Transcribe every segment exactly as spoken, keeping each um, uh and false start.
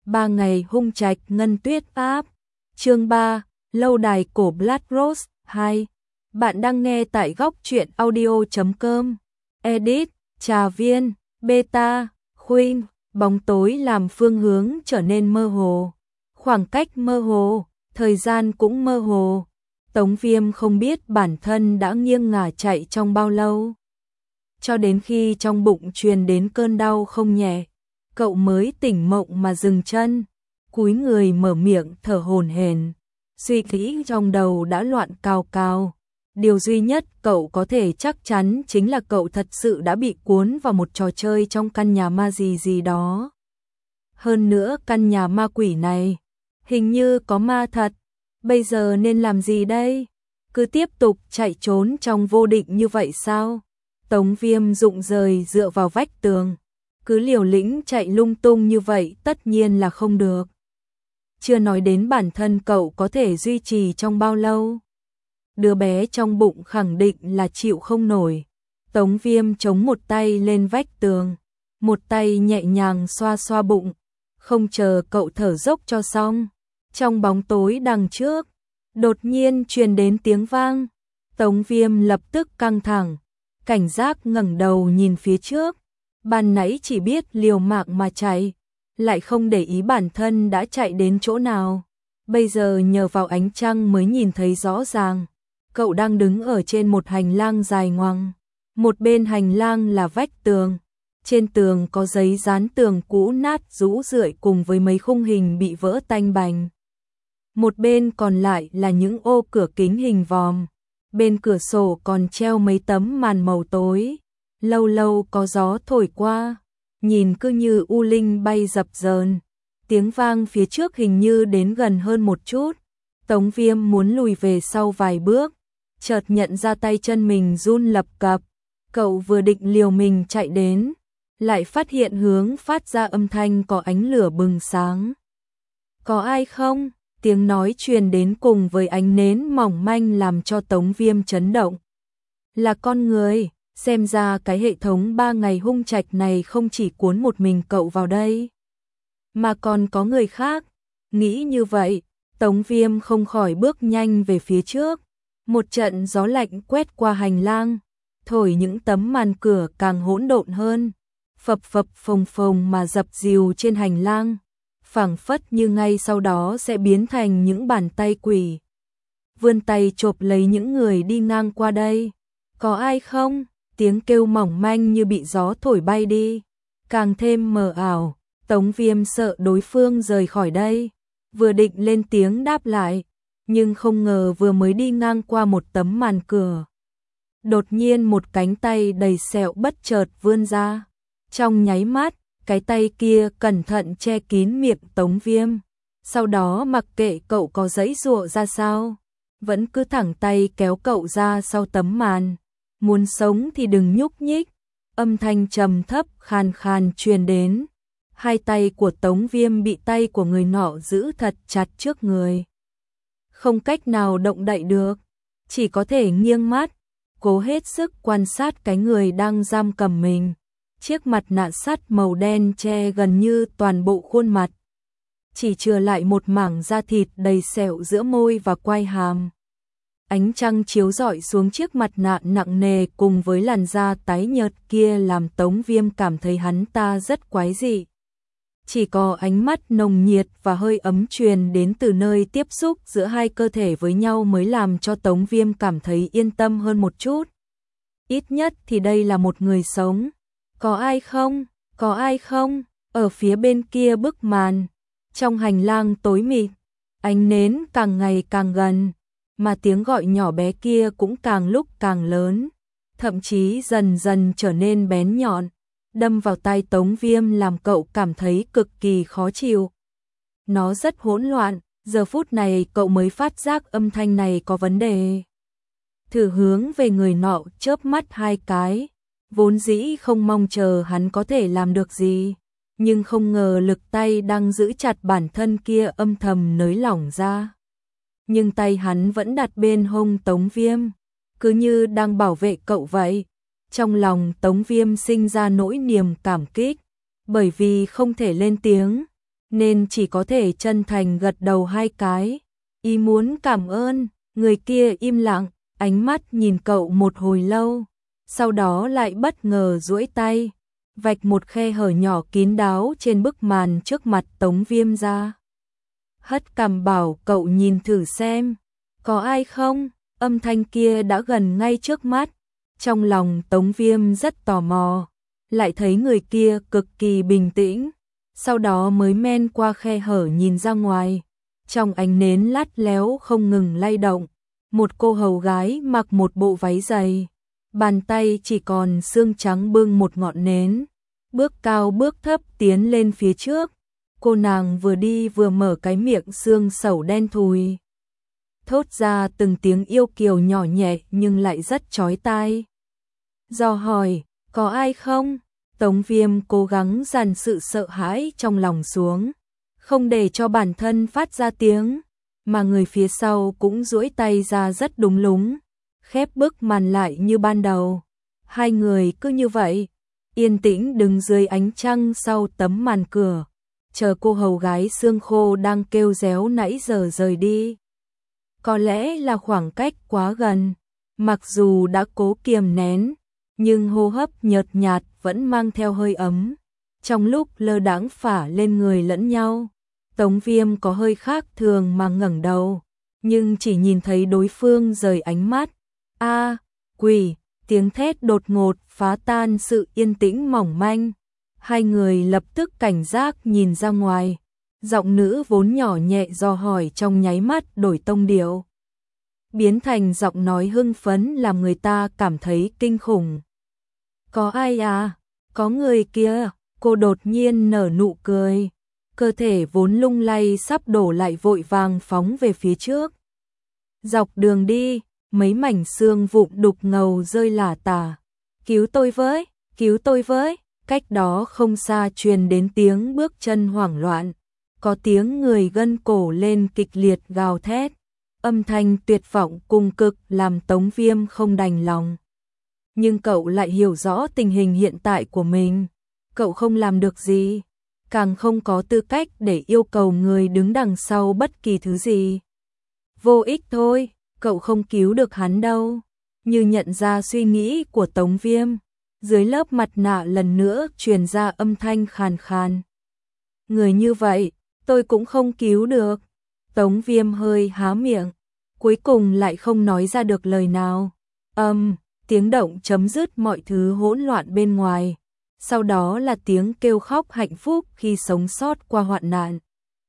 Ba ngày hung trạch ngân tuyết áp. Chương ba, lâu đài cổ Blood Rose hai. Bạn đang nghe tại góc truyện audio chấm com. Edit, Trà Viên, Beta, Khuynh, bóng tối làm phương hướng trở nên mơ hồ. Khoảng cách mơ hồ, thời gian cũng mơ hồ. Tống Viêm không biết bản thân đã nghiêng ngả chạy trong bao lâu. Cho đến khi trong bụng truyền đến cơn đau không nhẹ, cậu mới tỉnh mộng mà dừng chân, cúi người mở miệng thở hổn hển. Suy nghĩ trong đầu đã loạn cào cào. Điều duy nhất cậu có thể chắc chắn chính là cậu thật sự đã bị cuốn vào một trò chơi trong căn nhà ma gì gì đó. Hơn nữa căn nhà ma quỷ này, hình như có ma thật. Bây giờ nên làm gì đây? Cứ tiếp tục chạy trốn trong vô định như vậy sao? Tống Viêm rụng rời dựa vào vách tường. Cứ liều lĩnh chạy lung tung như vậy tất nhiên là không được. Chưa nói đến bản thân cậu có thể duy trì trong bao lâu. Đứa bé trong bụng khẳng định là chịu không nổi. Tống Viêm chống một tay lên vách tường, một tay nhẹ nhàng xoa xoa bụng, không chờ cậu thở dốc cho xong. Trong bóng tối đằng trước, đột nhiên truyền đến tiếng vang. Tống Viêm lập tức căng thẳng, cảnh giác ngẩng đầu nhìn phía trước. Ban nãy chỉ biết liều mạng mà chạy, lại không để ý bản thân đã chạy đến chỗ nào. Bây giờ nhờ vào ánh trăng mới nhìn thấy rõ ràng. Cậu đang đứng ở trên một hành lang dài ngoằng. Một bên hành lang là vách tường. Trên tường có giấy dán tường cũ nát rũ rượi cùng với mấy khung hình bị vỡ tanh bành. Một bên còn lại là những ô cửa kính hình vòm. Bên cửa sổ còn treo mấy tấm màn màu tối. Lâu lâu có gió thổi qua, nhìn cứ như u linh bay dập dờn. Tiếng vang phía trước hình như đến gần hơn một chút. Tống Viêm muốn lùi về sau vài bước, chợt nhận ra tay chân mình run lập cập. Cậu vừa định liều mình chạy đến, lại phát hiện hướng phát ra âm thanh có ánh lửa bừng sáng. Có ai không? Tiếng nói truyền đến cùng với ánh nến mỏng manh làm cho Tống Viêm chấn động. Là con người. Xem ra cái hệ thống ba ngày hung trạch này không chỉ cuốn một mình cậu vào đây, mà còn có người khác. Nghĩ như vậy, Tống Viêm không khỏi bước nhanh về phía trước. Một trận gió lạnh quét qua hành lang, thổi những tấm màn cửa càng hỗn độn hơn, phập phập phồng phồng mà dập dìu trên hành lang, phảng phất như ngay sau đó sẽ biến thành những bàn tay quỷ, vươn tay chộp lấy những người đi ngang qua đây. Có ai không? Tiếng kêu mỏng manh như bị gió thổi bay đi, càng thêm mờ ảo. Tống Viêm sợ đối phương rời khỏi đây, vừa định lên tiếng đáp lại, nhưng không ngờ vừa mới đi ngang qua một tấm màn cửa, đột nhiên một cánh tay đầy sẹo bất chợt vươn ra. Trong nháy mắt, cái tay kia cẩn thận che kín miệng Tống Viêm, sau đó mặc kệ cậu có giãy giụa ra sao, vẫn cứ thẳng tay kéo cậu ra sau tấm màn. Muốn sống thì đừng nhúc nhích. Âm thanh trầm thấp khàn khàn truyền đến. Hai tay của Tống Viêm bị tay của người nọ giữ thật chặt trước người, không cách nào động đậy được, chỉ có thể nghiêng mắt, cố hết sức quan sát cái người đang giam cầm mình. Chiếc mặt nạ sắt màu đen che gần như toàn bộ khuôn mặt, chỉ chừa lại một mảng da thịt đầy sẹo giữa môi và quai hàm. Ánh trăng chiếu rọi xuống chiếc mặt nạ nặng nề cùng với làn da tái nhợt kia làm Tống Viêm cảm thấy hắn ta rất quái dị. Chỉ có ánh mắt nồng nhiệt và hơi ấm truyền đến từ nơi tiếp xúc giữa hai cơ thể với nhau mới làm cho Tống Viêm cảm thấy yên tâm hơn một chút. Ít nhất thì đây là một người sống. Có ai không? Có ai không? Ở phía bên kia bức màn, trong hành lang tối mịt, ánh nến càng ngày càng gần, mà tiếng gọi nhỏ bé kia cũng càng lúc càng lớn, thậm chí dần dần trở nên bén nhọn, đâm vào tai Tống Viêm làm cậu cảm thấy cực kỳ khó chịu. Nó rất hỗn loạn, giờ phút này cậu mới phát giác âm thanh này có vấn đề. Thử hướng về người nọ chớp mắt hai cái, vốn dĩ không mong chờ hắn có thể làm được gì, nhưng không ngờ lực tay đang giữ chặt bản thân kia âm thầm nới lỏng ra. Nhưng tay hắn vẫn đặt bên hông Tống Viêm, cứ như đang bảo vệ cậu vậy. Trong lòng Tống Viêm sinh ra nỗi niềm cảm kích, bởi vì không thể lên tiếng, nên chỉ có thể chân thành gật đầu hai cái. Ý muốn cảm ơn, người kia im lặng, ánh mắt nhìn cậu một hồi lâu, sau đó lại bất ngờ duỗi tay, vạch một khe hở nhỏ kín đáo trên bức màn trước mặt Tống Viêm ra. Hất cằm bảo cậu nhìn thử xem, có ai không? Âm thanh kia đã gần ngay trước mắt. Trong lòng Tống Viêm rất tò mò, lại thấy người kia cực kỳ bình tĩnh, sau đó mới men qua khe hở nhìn ra ngoài. Trong ánh nến lắt léo không ngừng lay động, một cô hầu gái mặc một bộ váy dày, bàn tay chỉ còn xương trắng bưng một ngọn nến, bước cao bước thấp tiến lên phía trước. Cô nàng vừa đi vừa mở cái miệng xương sẩu đen thùi, thốt ra từng tiếng yêu kiều nhỏ nhẹ nhưng lại rất chói tai. Dò hỏi, có ai không? Tống Viêm cố gắng dằn sự sợ hãi trong lòng xuống, không để cho bản thân phát ra tiếng, mà người phía sau cũng duỗi tay ra rất đúng lúng, khép bức màn lại như ban đầu. Hai người cứ như vậy, yên tĩnh đứng dưới ánh trăng sau tấm màn cửa, chờ cô hầu gái xương khô đang kêu réo nãy giờ rời đi. Có lẽ là khoảng cách quá gần, mặc dù đã cố kiềm nén, nhưng hô hấp nhợt nhạt vẫn mang theo hơi ấm. Trong lúc lơ đãng phả lên người lẫn nhau, Tống Viêm có hơi khác thường mà ngẩng đầu, nhưng chỉ nhìn thấy đối phương rời ánh mắt. A, quỷ, tiếng thét đột ngột phá tan sự yên tĩnh mỏng manh. Hai người lập tức cảnh giác nhìn ra ngoài. Giọng nữ vốn nhỏ nhẹ dò hỏi trong nháy mắt đổi tông điệu, biến thành giọng nói hưng phấn làm người ta cảm thấy kinh khủng. Có ai à? Có người kia. Cô đột nhiên nở nụ cười, cơ thể vốn lung lay sắp đổ lại vội vàng phóng về phía trước. Dọc đường đi, mấy mảnh xương vụn đục ngầu rơi lả tả. Cứu tôi với, cứu tôi với. Cách đó không xa truyền đến tiếng bước chân hoảng loạn, có tiếng người gân cổ lên kịch liệt gào thét. Âm thanh tuyệt vọng cùng cực làm Tống Viêm không đành lòng. Nhưng cậu lại hiểu rõ tình hình hiện tại của mình. Cậu không làm được gì, càng không có tư cách để yêu cầu người đứng đằng sau bất kỳ thứ gì. Vô ích thôi, cậu không cứu được hắn đâu. Như nhận ra suy nghĩ của Tống Viêm, dưới lớp mặt nạ lần nữa truyền ra âm thanh khàn khàn. Người như vậy, tôi cũng không cứu được. Tống Viêm hơi há miệng, cuối cùng lại không nói ra được lời nào. Âm, um, tiếng động chấm dứt mọi thứ hỗn loạn bên ngoài. Sau đó là tiếng kêu khóc hạnh phúc khi sống sót qua hoạn nạn.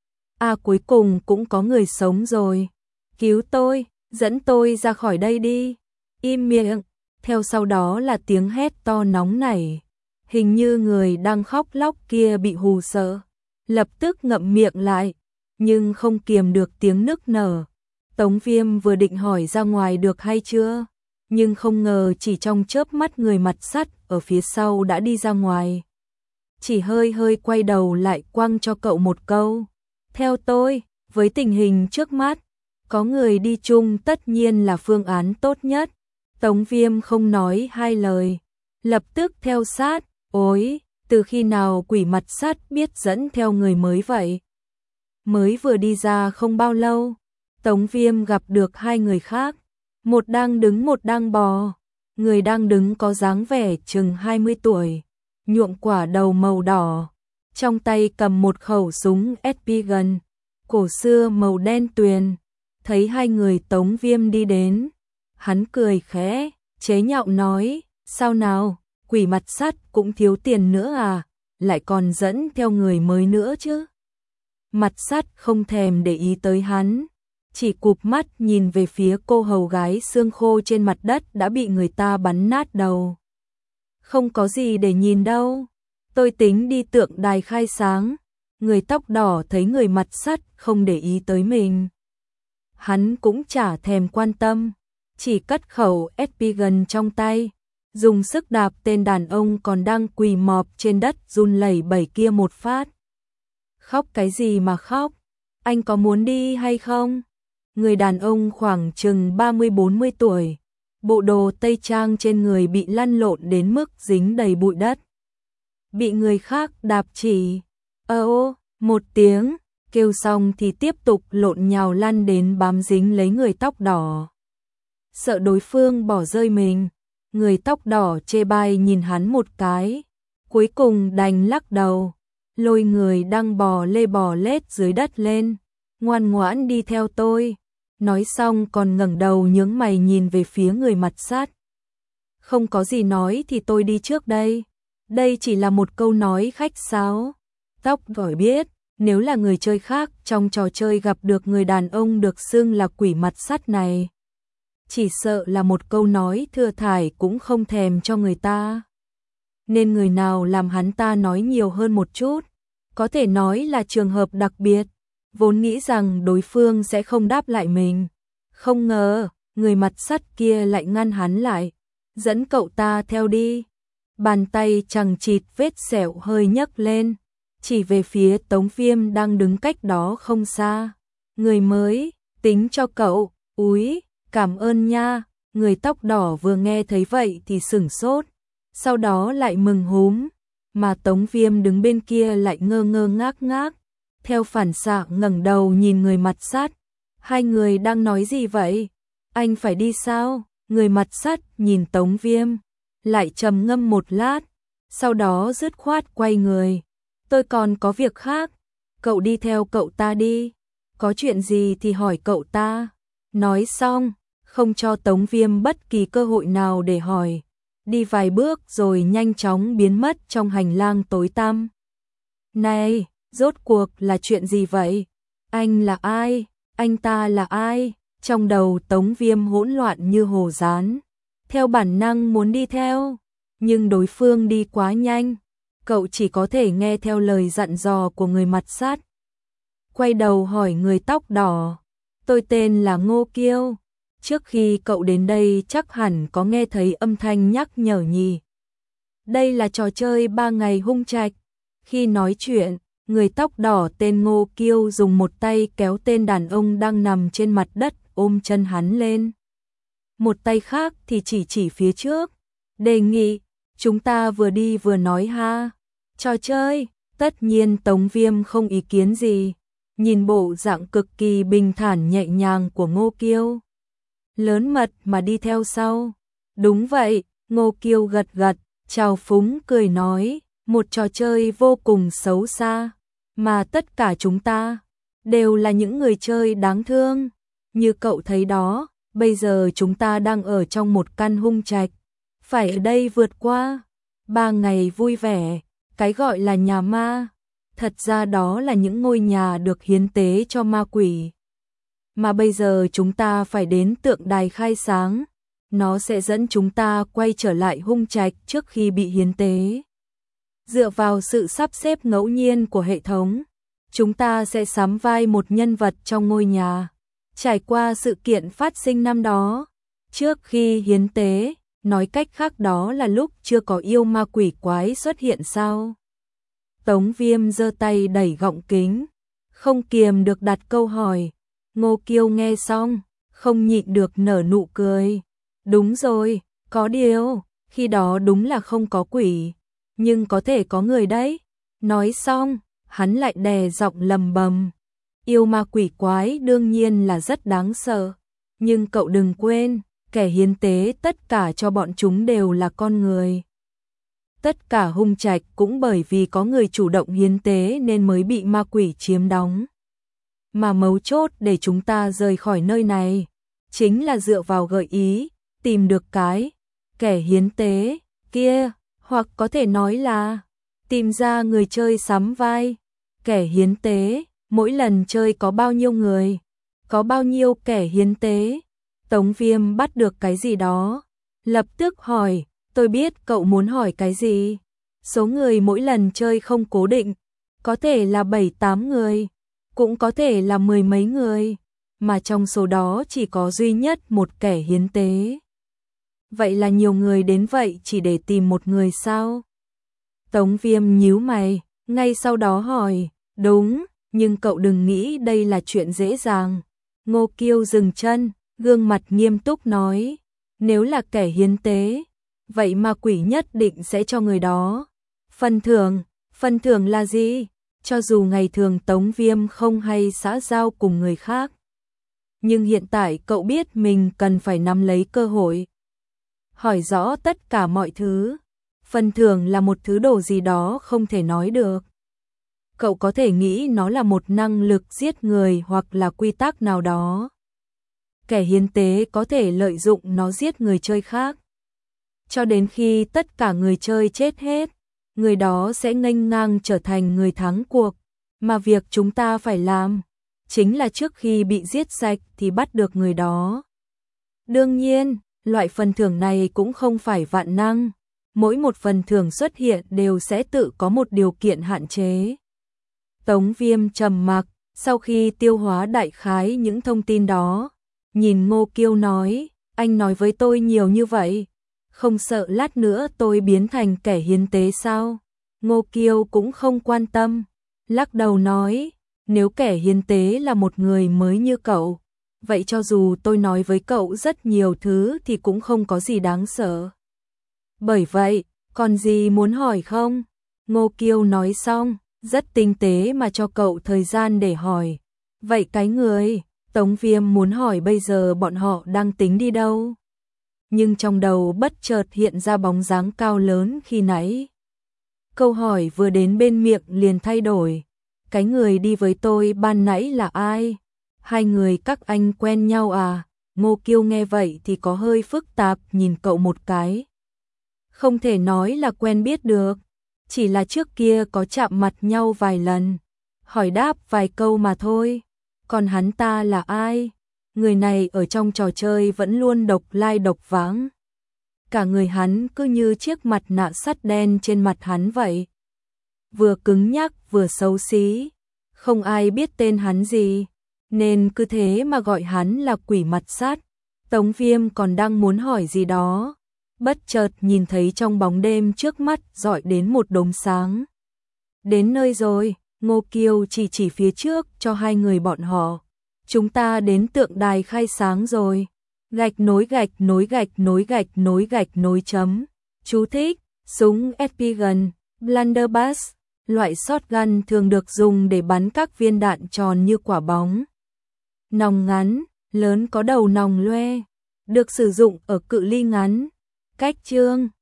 À, cuối cùng cũng có người sống rồi. Cứu tôi, dẫn tôi ra khỏi đây đi. Im miệng. Theo sau đó là tiếng hét to nóng nảy. Hình như người đang khóc lóc kia bị hù sợ, lập tức ngậm miệng lại, nhưng không kiềm được tiếng nức nở. Tống Viêm vừa định hỏi ra ngoài được hay chưa, nhưng không ngờ chỉ trong chớp mắt người mặt sắt ở phía sau đã đi ra ngoài. Chỉ hơi hơi quay đầu lại quăng cho cậu một câu. Theo tôi, với tình hình trước mắt, có người đi chung tất nhiên là phương án tốt nhất. Tống Viêm không nói hai lời, lập tức theo sát. Ôi, từ khi nào quỷ mặt sắt biết dẫn theo người mới vậy? Mới vừa đi ra không bao lâu, Tống Viêm gặp được hai người khác. Một đang đứng một đang bò. Người đang đứng có dáng vẻ chừng hai mươi tuổi, nhuộm quả đầu màu đỏ, trong tay cầm một khẩu súng ét pê gun, cổ xưa màu đen tuyền. Thấy hai người Tống Viêm đi đến, hắn cười khẽ, chế nhạo nói, sao nào, quỷ mặt sắt cũng thiếu tiền nữa à, lại còn dẫn theo người mới nữa chứ. Mặt sắt không thèm để ý tới hắn, chỉ cụp mắt nhìn về phía cô hầu gái xương khô trên mặt đất đã bị người ta bắn nát đầu. Không có gì để nhìn đâu, tôi tính đi tượng đài khai sáng. Người tóc đỏ thấy người mặt sắt không để ý tới mình, hắn cũng chả thèm quan tâm, chỉ cất khẩu ét pê gun trong tay, dùng sức đạp tên đàn ông còn đang quỳ mọp trên đất run lẩy bẩy kia một phát. Khóc cái gì mà khóc, anh có muốn đi hay không? Người đàn ông khoảng chừng ba mươi bốn mươi tuổi, bộ đồ tây trang trên người bị lăn lộn đến mức dính đầy bụi đất. Bị người khác đạp chỉ. Ơ ô, Một tiếng, kêu xong thì tiếp tục lộn nhào lăn đến bám dính lấy người tóc đỏ. Sợ đối phương bỏ rơi mình, người tóc đỏ chê bai nhìn hắn một cái, cuối cùng đành lắc đầu, lôi người đang bò lê bò lết dưới đất lên, ngoan ngoãn đi theo tôi. Nói xong còn ngẩng đầu nhướng mày nhìn về phía người mặt sát. Không có gì nói thì tôi đi trước đây. Đây chỉ là một câu nói khách sáo. Tóc đỏ biết, nếu là người chơi khác trong trò chơi gặp được người đàn ông được xưng là quỷ mặt sắt này, chỉ sợ là một câu nói thừa thải cũng không thèm cho người ta. Nên người nào làm hắn ta nói nhiều hơn một chút, có thể nói là trường hợp đặc biệt, vốn nghĩ rằng đối phương sẽ không đáp lại mình. Không ngờ, người mặt sắt kia lại ngăn hắn lại, dẫn cậu ta theo đi. Bàn tay chằng chịt vết sẹo hơi nhấc lên, chỉ về phía Tống Viêm đang đứng cách đó không xa. Người mới, tính cho cậu, úi, cảm ơn nha. Người tóc đỏ vừa nghe thấy vậy thì sửng sốt, sau đó lại mừng húm, mà Tống Viêm đứng bên kia lại ngơ ngơ ngác ngác, theo phản xạ ngẩng đầu nhìn người mặt sắt. Hai người đang nói gì vậy? Anh phải đi sao? Người mặt sắt nhìn Tống Viêm, lại trầm ngâm một lát, sau đó dứt khoát quay người. Tôi còn có việc khác, cậu đi theo cậu ta đi, có chuyện gì thì hỏi cậu ta. Nói xong, không cho Tống Viêm bất kỳ cơ hội nào để hỏi, đi vài bước rồi nhanh chóng biến mất trong hành lang tối tăm. Này, rốt cuộc là chuyện gì vậy? Anh là ai? Anh ta là ai? Trong đầu Tống Viêm hỗn loạn như hồ dán, theo bản năng muốn đi theo, nhưng đối phương đi quá nhanh, cậu chỉ có thể nghe theo lời dặn dò của người mặt sát. Quay đầu hỏi người tóc đỏ, tôi tên là Ngô Kiêu, trước khi cậu đến đây chắc hẳn có nghe thấy âm thanh nhắc nhở nhỉ. Đây là trò chơi ba ngày hung trạch. Khi nói chuyện, người tóc đỏ tên Ngô Kiêu dùng một tay kéo tên đàn ông đang nằm trên mặt đất ôm chân hắn lên. Một tay khác thì chỉ chỉ phía trước, đề nghị, chúng ta vừa đi vừa nói ha. Trò chơi, tất nhiên Tống Viêm không ý kiến gì, nhìn bộ dạng cực kỳ bình thản nhẹ nhàng của Ngô Kiêu, lớn mật mà đi theo sau. Đúng vậy, Ngô Kiêu gật gật, chào phúng cười nói, một trò chơi vô cùng xấu xa, mà tất cả chúng ta đều là những người chơi đáng thương. Như cậu thấy đó, bây giờ chúng ta đang ở trong một căn hung trạch, phải ở đây vượt qua ba ngày vui vẻ. Cái gọi là nhà ma, thật ra đó là những ngôi nhà được hiến tế cho ma quỷ. Mà bây giờ chúng ta phải đến tượng đài khai sáng, nó sẽ dẫn chúng ta quay trở lại hung trạch trước khi bị hiến tế. Dựa vào sự sắp xếp ngẫu nhiên của hệ thống, chúng ta sẽ sắm vai một nhân vật trong ngôi nhà, trải qua sự kiện phát sinh năm đó, trước khi hiến tế, nói cách khác đó là lúc chưa có yêu ma quỷ quái xuất hiện sao? Tống Viêm giơ tay đẩy gọng kính, không kiềm được đặt câu hỏi. Ngô Kiêu nghe xong, không nhịn được nở nụ cười. Đúng rồi, có điều, khi đó đúng là không có quỷ, nhưng có thể có người đấy. Nói xong, hắn lại đè giọng lầm bầm. Yêu ma quỷ quái đương nhiên là rất đáng sợ, nhưng cậu đừng quên, kẻ hiến tế tất cả cho bọn chúng đều là con người. Tất cả hung trạch cũng bởi vì có người chủ động hiến tế nên mới bị ma quỷ chiếm đóng. Mà mấu chốt để chúng ta rời khỏi nơi này, chính là dựa vào gợi ý, tìm được cái kẻ hiến tế kia, hoặc có thể nói là tìm ra người chơi sắm vai. Kẻ hiến tế, mỗi lần chơi có bao nhiêu người, có bao nhiêu kẻ hiến tế. Tống Viêm bắt được cái gì đó, lập tức hỏi, tôi biết cậu muốn hỏi cái gì. Số người mỗi lần chơi không cố định, có thể là bảy tám người, cũng có thể là mười mấy người, mà trong số đó chỉ có duy nhất một kẻ hiến tế. Vậy là nhiều người đến vậy chỉ để tìm một người sao? Tống Viêm nhíu mày, ngay sau đó hỏi, đúng, nhưng cậu đừng nghĩ đây là chuyện dễ dàng. Ngô Kiêu dừng chân, gương mặt nghiêm túc nói, nếu là kẻ hiến tế, vậy ma quỷ nhất định sẽ cho người đó phần thưởng. Phần thưởng là gì? Cho dù ngày thường Tống Viêm không hay xã giao cùng người khác, nhưng hiện tại cậu biết mình cần phải nắm lấy cơ hội. Hỏi rõ tất cả mọi thứ. Phần thưởng là một thứ đồ gì đó không thể nói được. Cậu có thể nghĩ nó là một năng lực giết người hoặc là quy tắc nào đó. Kẻ hiến tế có thể lợi dụng nó giết người chơi khác. Cho đến khi tất cả người chơi chết hết, người đó sẽ nghênh ngang trở thành người thắng cuộc. Mà việc chúng ta phải làm, chính là trước khi bị giết sạch thì bắt được người đó. Đương nhiên, loại phần thưởng này cũng không phải vạn năng. Mỗi một phần thưởng xuất hiện đều sẽ tự có một điều kiện hạn chế. Tống Viêm trầm mặc, sau khi tiêu hóa đại khái những thông tin đó, nhìn Ngô Kiêu nói, anh nói với tôi nhiều như vậy, không sợ lát nữa tôi biến thành kẻ hiến tế sao? Ngô Kiêu cũng không quan tâm, lắc đầu nói, nếu kẻ hiến tế là một người mới như cậu, vậy cho dù tôi nói với cậu rất nhiều thứ thì cũng không có gì đáng sợ. Bởi vậy, còn gì muốn hỏi không? Ngô Kiêu nói xong, rất tinh tế mà cho cậu thời gian để hỏi. Vậy cái người, Tống Viêm muốn hỏi bây giờ bọn họ đang tính đi đâu? Nhưng trong đầu bất chợt hiện ra bóng dáng cao lớn khi nãy. Câu hỏi vừa đến bên miệng liền thay đổi. Cái người đi với tôi ban nãy là ai? Hai người các anh quen nhau à? Ngô Kiêu nghe vậy thì có hơi phức tạp nhìn cậu một cái. Không thể nói là quen biết được, chỉ là trước kia có chạm mặt nhau vài lần, hỏi đáp vài câu mà thôi. Còn hắn ta là ai? Người này ở trong trò chơi vẫn luôn độc lai độc vãng. Cả người hắn cứ như chiếc mặt nạ sắt đen trên mặt hắn vậy. Vừa cứng nhắc vừa xấu xí, không ai biết tên hắn gì, nên cứ thế mà gọi hắn là quỷ mặt sắt. Tống Viêm còn đang muốn hỏi gì đó, bất chợt nhìn thấy trong bóng đêm trước mắt dọi đến một đốm sáng. Đến nơi rồi, Ngô Kiêu chỉ chỉ phía trước cho hai người bọn họ. Chúng ta đến tượng đài khai sáng rồi. Gạch nối gạch nối gạch nối gạch nối gạch nối chấm. Chú thích, súng ét pê gun, blunderbuss, loại shotgun thường được dùng để bắn các viên đạn tròn như quả bóng. Nòng ngắn, lớn có đầu nòng loe, được sử dụng ở cự ly ngắn. Cách chương